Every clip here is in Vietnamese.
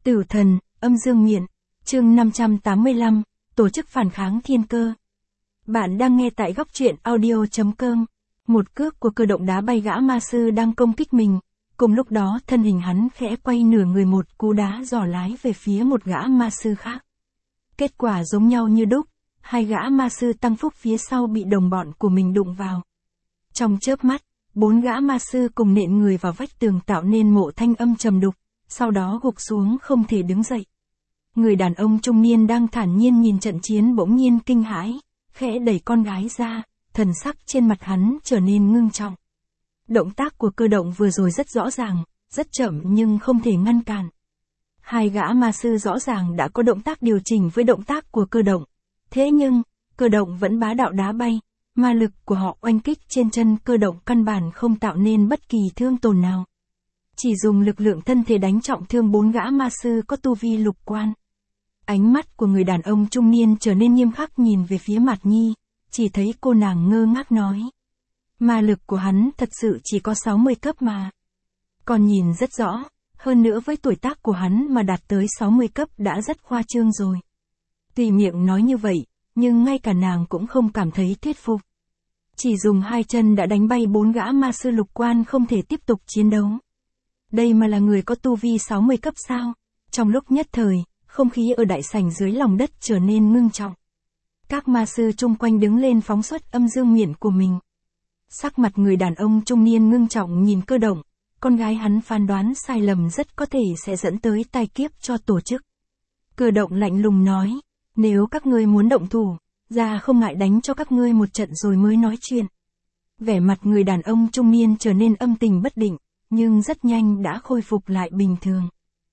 Tử thần, âm dương miện, chương 585, tổ chức phản kháng thiên cơ. Bạn đang nghe tại góc truyện audio.com. Một cước của cơ động đá bay gã ma sư đang công kích mình. Cùng lúc đó thân hình hắn khẽ quay nửa người, một cú đá giỏ lái về phía một gã ma sư khác. Kết quả giống nhau như đúc, hai gã ma sư tăng phúc phía sau bị đồng bọn của mình đụng vào. Trong chớp mắt, 4 gã ma sư cùng nện người vào vách tường tạo nên mộ thanh âm trầm đục, sau đó gục xuống không thể đứng dậy. Người đàn ông trung niên đang thản nhiên nhìn trận chiến bỗng nhiên kinh hãi, khẽ đẩy con gái ra, thần sắc trên mặt hắn trở nên ngưng trọng. Động tác của cơ động vừa rồi rất rõ ràng, rất chậm nhưng không thể ngăn cản. Hai gã ma sư rõ ràng đã có động tác điều chỉnh với động tác của cơ động. Thế nhưng, cơ động vẫn bá đạo đá bay, ma lực của họ oanh kích trên chân cơ động căn bản không tạo nên bất kỳ thương tổn nào. Chỉ dùng lực lượng thân thể đánh trọng thương 4 gã ma sư có tu vi lục quan. Ánh mắt của người đàn ông trung niên trở nên nghiêm khắc nhìn về phía Mạt Nhi, chỉ thấy cô nàng ngơ ngác nói. Ma lực của hắn thật sự chỉ có 60 cấp mà. Còn nhìn rất rõ, hơn nữa với tuổi tác của hắn mà đạt tới 60 cấp đã rất khoa trương rồi. Tuy miệng nói như vậy, nhưng ngay cả nàng cũng không cảm thấy thuyết phục. Chỉ dùng 2 chân đã đánh bay 4 gã ma sư lục quan không thể tiếp tục chiến đấu. Đây mà là người có tu vi 60 cấp sao? Trong lúc nhất thời, không khí ở đại sảnh dưới lòng đất trở nên ngưng trọng. Các ma sư chung quanh đứng lên phóng xuất âm dương miện của mình. Sắc mặt người đàn ông trung niên ngưng trọng nhìn cơ động, con gái hắn phán đoán sai lầm rất có thể sẽ dẫn tới tai kiếp cho tổ chức. Cơ động lạnh lùng nói, nếu các ngươi muốn động thủ, ra không ngại đánh cho các ngươi một trận rồi mới nói chuyện. Vẻ mặt người đàn ông trung niên trở nên âm tình bất định, nhưng rất nhanh đã khôi phục lại bình thường.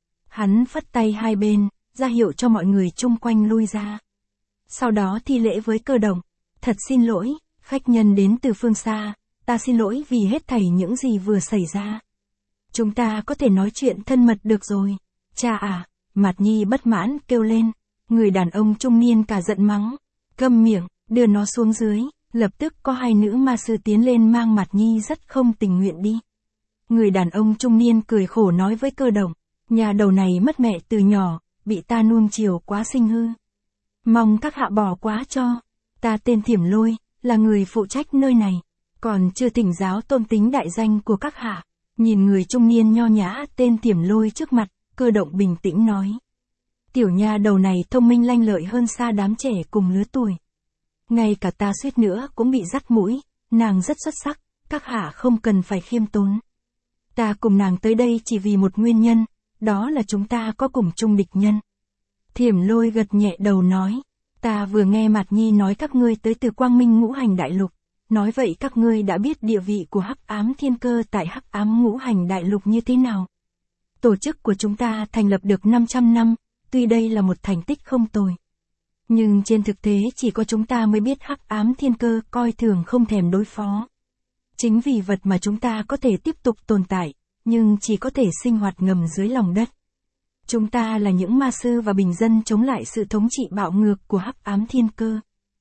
Hắn phất tay hai bên, ra hiệu cho mọi người chung quanh lui ra. Sau đó thi lễ với cơ động, thật xin lỗi, khách nhân đến từ phương xa, ta xin lỗi vì hết thảy những gì vừa xảy ra. Chúng ta có thể nói chuyện thân mật được rồi. Cha à, Mạt Nhi bất mãn kêu lên, người đàn ông trung niên cả giận mắng, câm miệng, đưa nó xuống dưới, lập tức có 2 nữ ma sư tiến lên mang Mạt Nhi rất không tình nguyện đi. Người đàn ông trung niên cười khổ nói với cơ động, nhà đầu này mất mẹ từ nhỏ, bị ta nuông chiều quá sinh hư. Mong các hạ bỏ quá cho, ta tên Thiểm Lôi, là người phụ trách nơi này, còn chưa thỉnh giáo tôn tính đại danh của các hạ. Nhìn người trung niên nho nhã tên Thiểm Lôi trước mặt, cơ động bình tĩnh nói. Tiểu nha đầu này thông minh lanh lợi hơn xa đám trẻ cùng lứa tuổi. Ngay cả ta suýt nữa cũng bị dắt mũi, nàng rất xuất sắc, các hạ không cần phải khiêm tốn. Ta cùng nàng tới đây chỉ vì một nguyên nhân, đó là chúng ta có cùng chung địch nhân. Thiểm Lôi gật nhẹ đầu nói, ta vừa nghe Mạt Nhi nói các ngươi tới từ Quang Minh Ngũ Hành Đại Lục, nói vậy các ngươi đã biết địa vị của Hắc Ám Thiên Cơ tại Hắc Ám Ngũ Hành Đại Lục như thế nào. Tổ chức của chúng ta thành lập được 500 năm, tuy đây là một thành tích không tồi. Nhưng trên thực tế chỉ có chúng ta mới biết Hắc Ám Thiên Cơ coi thường không thèm đối phó. Chính vì vật mà chúng ta có thể tiếp tục tồn tại, nhưng chỉ có thể sinh hoạt ngầm dưới lòng đất. Chúng ta là những ma sư và bình dân chống lại sự thống trị bạo ngược của Hắc Ám Thiên Cơ.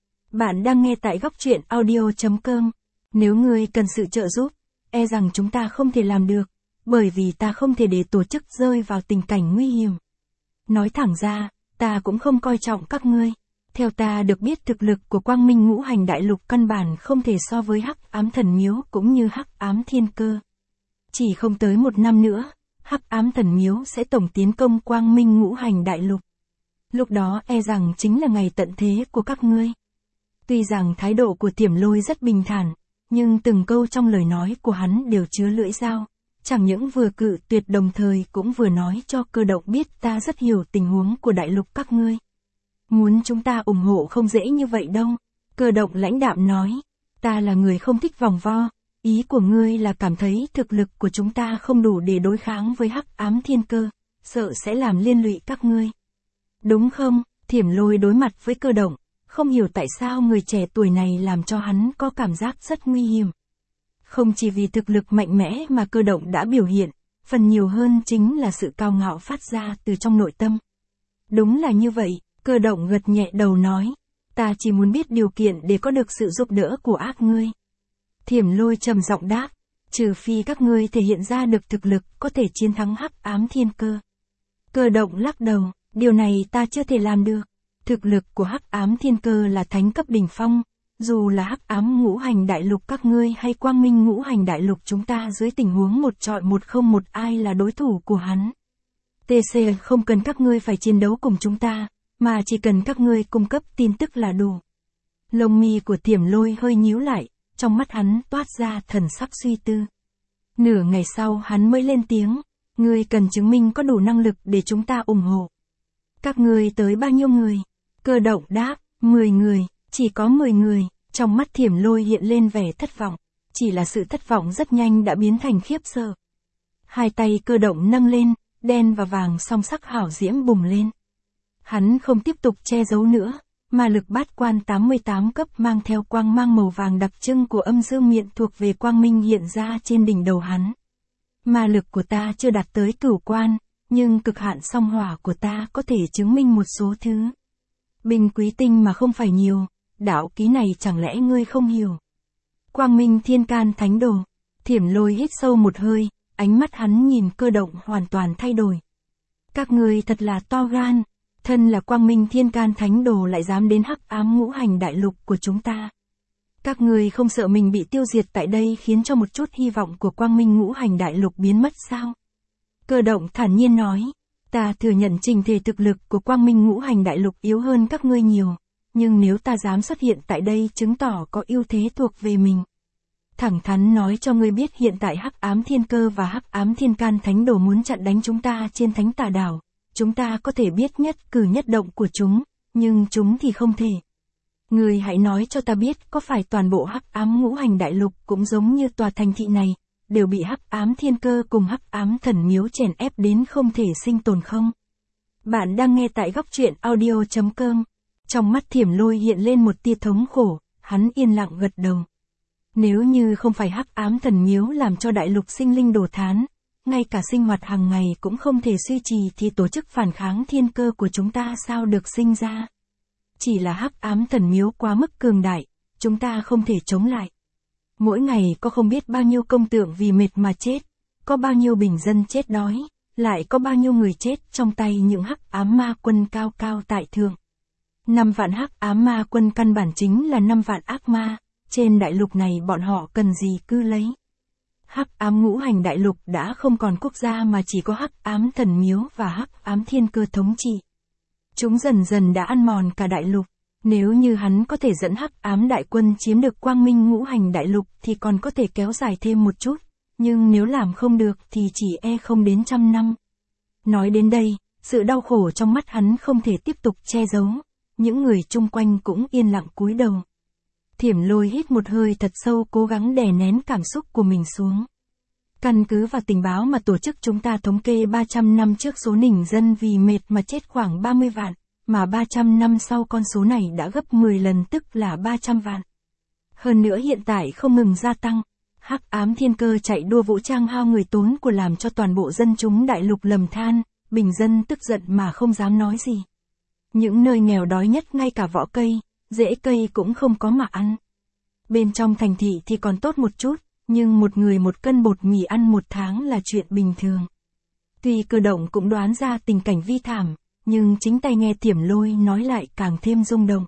Bạn đang nghe tại góc truyện audio.com. Nếu ngươi cần sự trợ giúp, e rằng chúng ta không thể làm được, bởi vì ta không thể để tổ chức rơi vào tình cảnh nguy hiểm. Nói thẳng ra, ta cũng không coi trọng các ngươi. Theo ta được biết thực lực của Quang Minh Ngũ Hành Đại Lục căn bản không thể so với Hắc Ám Thần Miếu cũng như Hắc Ám Thiên Cơ. Chỉ không tới 1 năm nữa, Hắc Ám Thần Miếu sẽ tổng tiến công Quang Minh Ngũ Hành Đại Lục. Lúc đó e rằng chính là ngày tận thế của các ngươi. Tuy rằng thái độ của Thiểm Lôi rất bình thản, nhưng từng câu trong lời nói của hắn đều chứa lưỡi dao. Chẳng những vừa cự tuyệt đồng thời cũng vừa nói cho cơ động biết ta rất hiểu tình huống của đại lục các ngươi. Muốn chúng ta ủng hộ không dễ như vậy đâu. Cơ động lãnh đạm nói, ta là người không thích vòng vo, ý của ngươi là cảm thấy thực lực của chúng ta không đủ để đối kháng với Hắc Ám Thiên Cơ, sợ sẽ làm liên lụy các ngươi. Đúng không? Thiểm Lôi đối mặt với cơ động, không hiểu tại sao người trẻ tuổi này làm cho hắn có cảm giác rất nguy hiểm. Không chỉ vì thực lực mạnh mẽ mà cơ động đã biểu hiện, phần nhiều hơn chính là sự cao ngạo phát ra từ trong nội tâm. Đúng là như vậy, cơ động gật nhẹ đầu nói, ta chỉ muốn biết điều kiện để có được sự giúp đỡ của ác ngươi. Thiểm Lôi trầm giọng đáp, trừ phi các ngươi thể hiện ra được thực lực có thể chiến thắng Hắc Ám Thiên Cơ. Cơ động lắc đầu, điều này ta chưa thể làm được. Thực lực của Hắc Ám Thiên Cơ là thánh cấp đỉnh phong, dù là Hắc Ám Ngũ Hành Đại Lục các ngươi hay Quang Minh Ngũ Hành Đại Lục chúng ta dưới tình huống một chọi một không một ai là đối thủ của hắn. TC không cần các ngươi phải chiến đấu cùng chúng ta, mà chỉ cần các ngươi cung cấp tin tức là đủ. Lông mi của Thiểm Lôi hơi nhíu lại, trong mắt hắn toát ra thần sắc suy tư. Nửa ngày sau hắn mới lên tiếng, ngươi cần chứng minh có đủ năng lực để chúng ta ủng hộ. Các ngươi tới bao nhiêu người? Cơ động đáp, 10 người, chỉ có 10 người, trong mắt Thiểm Lôi hiện lên vẻ thất vọng, chỉ là sự thất vọng rất nhanh đã biến thành khiếp sợ. Hai tay Cơ động nâng lên, đen và vàng song sắc hảo diễm bùng lên. Hắn không tiếp tục che giấu nữa, mà lực bát quan 88 cấp mang theo quang mang màu vàng đặc trưng của âm dương miện thuộc về quang minh hiện ra trên đỉnh đầu hắn. Ma lực của ta chưa đạt tới cửu quan, nhưng cực hạn song hỏa của ta có thể chứng minh một số thứ. Bình quý tinh mà không phải nhiều, đạo ký này chẳng lẽ ngươi không hiểu. Quang minh thiên can thánh đồ, Thiểm Lôi hít sâu một hơi, ánh mắt hắn nhìn Cơ động hoàn toàn thay đổi. Các ngươi thật là to gan, thân là Quang minh thiên can thánh đồ lại dám đến Hắc Ám Ngũ Hành Đại Lục của chúng ta. Các ngươi không sợ mình bị tiêu diệt tại đây khiến cho một chút hy vọng của Quang Minh Ngũ Hành Đại Lục biến mất sao? Cơ động thản nhiên nói, ta thừa nhận trình thể thực lực của Quang Minh Ngũ Hành Đại Lục yếu hơn các ngươi nhiều, nhưng nếu ta dám xuất hiện tại đây chứng tỏ có ưu thế thuộc về mình. Thẳng thắn nói cho ngươi biết hiện tại Hắc Ám Thiên Cơ và Hắc Ám Thiên Can Thánh Đồ muốn chặn đánh chúng ta trên Thánh Tà Đảo, chúng ta có thể biết nhất cử nhất động của chúng, nhưng chúng thì không thể. Ngươi hãy nói cho ta biết có phải toàn bộ Hắc Ám Ngũ Hành Đại Lục cũng giống như tòa thành thị này, đều bị Hắc Ám Thiên Cơ cùng Hắc Ám Thần Miếu chèn ép đến không thể sinh tồn không? Bạn đang nghe tại góc truyện audio.com. Trong mắt Thiểm Lôi hiện lên một tia thống khổ, hắn yên lặng gật đầu. Nếu như không phải Hắc Ám Thần Miếu làm cho đại lục sinh linh đổ thán, ngay cả sinh hoạt hàng ngày cũng không thể duy trì thì tổ chức phản kháng thiên cơ của chúng ta sao được sinh ra? Chỉ là Hắc Ám Thần Miếu quá mức cường đại, chúng ta không thể chống lại. Mỗi ngày có không biết bao nhiêu công tượng vì mệt mà chết, có bao nhiêu bình dân chết đói, lại có bao nhiêu người chết trong tay những Hắc Ám Ma Quân cao cao tại thượng. 5 vạn Hắc Ám Ma Quân căn bản chính là 5 vạn ác ma, trên đại lục này bọn họ cần gì cứ lấy. Hắc Ám Ngũ Hành Đại Lục đã không còn quốc gia mà chỉ có Hắc Ám Thần Miếu và Hắc Ám Thiên Cơ thống trị. Chúng dần dần đã ăn mòn cả đại lục. Nếu như hắn có thể dẫn Hắc Ám Đại Quân chiếm được Quang Minh Ngũ Hành Đại Lục thì còn có thể kéo dài thêm một chút, nhưng nếu làm không được thì chỉ không đến 100 năm. Nói đến đây, sự đau khổ trong mắt hắn không thể tiếp tục che giấu, những người chung quanh cũng yên lặng cúi đầu. Thiểm Lôi hít một hơi thật sâu cố gắng đè nén cảm xúc của mình xuống. Căn cứ vào tình báo mà tổ chức chúng ta thống kê 300 năm trước số nỉnh dân vì mệt mà chết khoảng 30 vạn, mà 300 năm sau con số này đã gấp 10 lần tức là 300 vạn. Hơn nữa hiện tại không ngừng gia tăng, Hắc Ám Thiên Cơ chạy đua vũ trang hao người tốn của làm cho toàn bộ dân chúng đại lục lầm than, bình dân tức giận mà không dám nói gì. Những nơi nghèo đói nhất ngay cả vỏ cây, rễ cây cũng không có mà ăn. Bên trong thành thị thì còn tốt một chút, nhưng một người 1 cân bột mì ăn 1 tháng là chuyện bình thường. Tuy Cơ động cũng đoán ra tình cảnh vi thảm, nhưng chính tay nghe Thiểm Lôi nói lại càng thêm rung động.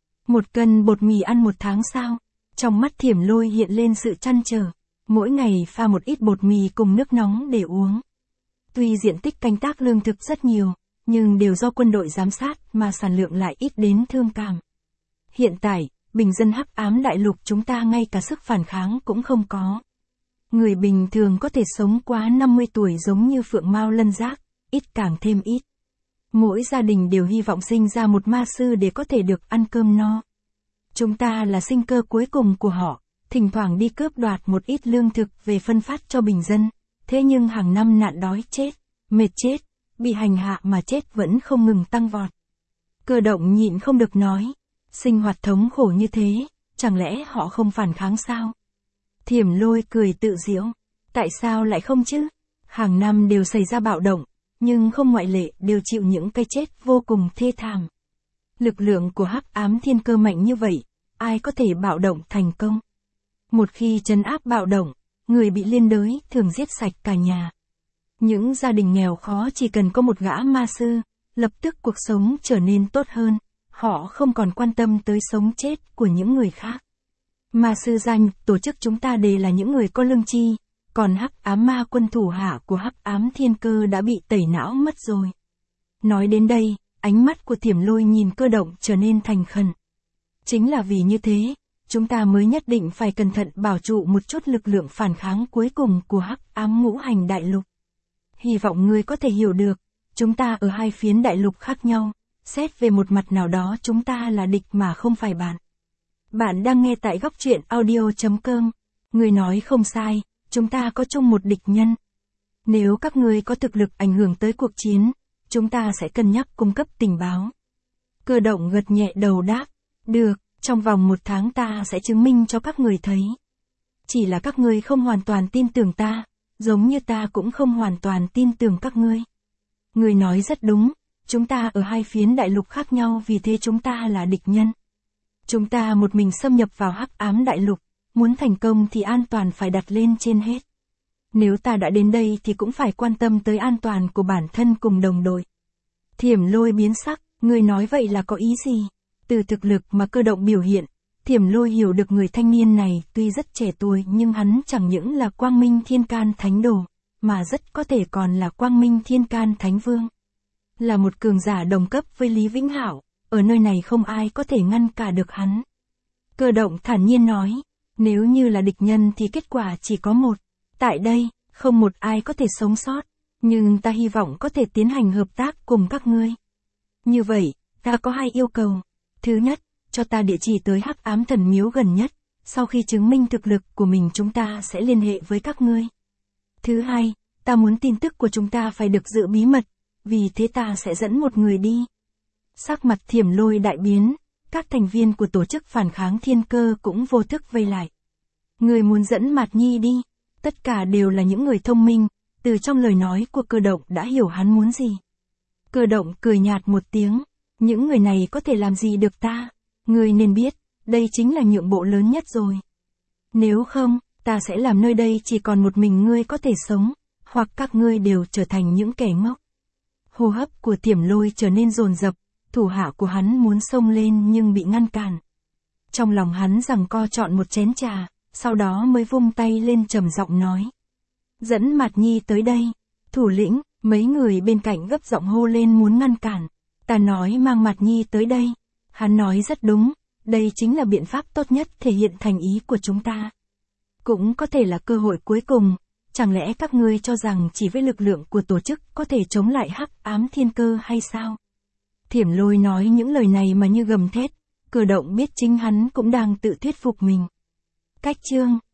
1 cân bột mì ăn 1 tháng sao? Trong mắt Thiểm Lôi hiện lên sự trăn trở, mỗi ngày pha một ít bột mì cùng nước nóng để uống. Tuy diện tích canh tác lương thực rất nhiều, nhưng đều do quân đội giám sát mà sản lượng lại ít đến thương cảm. Hiện tại, bình dân Hắc Ám Đại Lục chúng ta ngay cả sức phản kháng cũng không có. Người bình thường có thể sống quá 50 tuổi giống như phượng mao lân giác, ít càng thêm ít. Mỗi gia đình đều hy vọng sinh ra một ma sư để có thể được ăn cơm no. Chúng ta là sinh cơ cuối cùng của họ, thỉnh thoảng đi cướp đoạt một ít lương thực về phân phát cho bình dân, thế nhưng hàng năm nạn đói chết, mệt chết, bị hành hạ mà chết vẫn không ngừng tăng vọt. Cơ động nhịn không được nói, sinh hoạt thống khổ như thế, chẳng lẽ họ không phản kháng sao? Thiểm Lôi cười tự giễu, tại sao lại không chứ? Hàng năm đều xảy ra bạo động, nhưng không ngoại lệ đều chịu những cái chết vô cùng thê thảm. Lực lượng của Hắc Ám Thiên Cơ mạnh như vậy, ai có thể bạo động thành công? Một khi trấn áp bạo động, người bị liên đới thường giết sạch cả nhà. Những gia đình nghèo khó chỉ cần có một gã ma sư, lập tức cuộc sống trở nên tốt hơn, họ không còn quan tâm tới sống chết của những người khác. Ma sư danh, tổ chức chúng ta đều là những người có lương tri, còn hắc ám ma quân thủ hạ của hắc ám thiên cơ đã bị tẩy não mất rồi. Nói đến đây, ánh mắt của Thiểm Lôi nhìn Cơ Động trở nên thành khẩn. Chính là vì như thế, chúng ta mới nhất định phải cẩn thận bảo trụ một chút lực lượng phản kháng cuối cùng của hắc ám ngũ hành đại lục. Hy vọng ngươi có thể hiểu được, chúng ta ở hai phiến đại lục khác nhau, xét về một mặt nào đó chúng ta là địch mà không phải bạn. Bạn đang nghe tại góc truyện audio.com. Ngươi nói không sai, chúng ta có chung một địch nhân. Nếu các ngươi có thực lực ảnh hưởng tới cuộc chiến, chúng ta sẽ cân nhắc cung cấp tình báo. Cơ Động gật nhẹ đầu đáp, được, trong vòng 1 tháng ta sẽ chứng minh cho các người thấy. Chỉ là các ngươi không hoàn toàn tin tưởng ta, giống như ta cũng không hoàn toàn tin tưởng các ngươi. Ngươi nói rất đúng, chúng ta ở hai phiến đại lục khác nhau vì thế chúng ta là địch nhân. Chúng ta một mình xâm nhập vào hắc ám đại lục, muốn thành công thì an toàn phải đặt lên trên hết. Nếu ta đã đến đây thì cũng phải quan tâm tới an toàn của bản thân cùng đồng đội. Thiểm Lôi biến sắc, ngươi nói vậy là có ý gì? Từ thực lực mà Cơ Động biểu hiện, Thiểm Lôi hiểu được người thanh niên này tuy rất trẻ tuổi nhưng hắn chẳng những là Quang Minh Thiên Can Thánh Đồ, mà rất có thể còn là Quang Minh Thiên Can Thánh Vương. Là một cường giả đồng cấp với Lý Vĩnh Hạo, ở nơi này không ai có thể ngăn cả được hắn. Cơ Động thản nhiên nói, nếu như là địch nhân thì kết quả chỉ có một. Tại đây, không một ai có thể sống sót, nhưng ta hy vọng có thể tiến hành hợp tác cùng các ngươi. Như vậy, ta có 2 yêu cầu. Thứ nhất, cho ta địa chỉ tới hắc ám thần miếu gần nhất, sau khi chứng minh thực lực của mình chúng ta sẽ liên hệ với các ngươi. Thứ hai, ta muốn tin tức của chúng ta phải được giữ bí mật, vì thế ta sẽ dẫn một người đi. Sắc mặt Thiểm Lôi đại biến, các thành viên của tổ chức phản kháng thiên cơ cũng vô thức vây lại. Người muốn dẫn Mạt Nhi đi, tất cả đều là những người thông minh, từ trong lời nói của Cơ Động đã hiểu hắn muốn gì. Cơ Động cười nhạt một tiếng, những người này có thể làm gì được ta, ngươi nên biết, đây chính là nhượng bộ lớn nhất rồi. Nếu không, ta sẽ làm nơi đây chỉ còn một mình ngươi có thể sống, hoặc các ngươi đều trở thành những kẻ ngốc. Hô hấp của Thiểm Lôi trở nên dồn dập, thủ hạ của hắn muốn xông lên nhưng bị ngăn cản. Trong lòng hắn giằng co chọn một chén trà, sau đó mới vung tay lên trầm giọng nói. Dẫn Mạt Nhi tới đây. Thủ lĩnh, mấy người bên cạnh gấp giọng hô lên muốn ngăn cản. Ta nói mang Mạt Nhi tới đây. Hắn nói rất đúng, đây chính là biện pháp tốt nhất thể hiện thành ý của chúng ta. Cũng có thể là cơ hội cuối cùng, chẳng lẽ các ngươi cho rằng chỉ với lực lượng của tổ chức có thể chống lại hắc ám thiên cơ hay sao? Thiểm Lôi nói những lời này mà như gầm thét, Cơ Động biết chính hắn cũng đang tự thuyết phục mình. Cách chương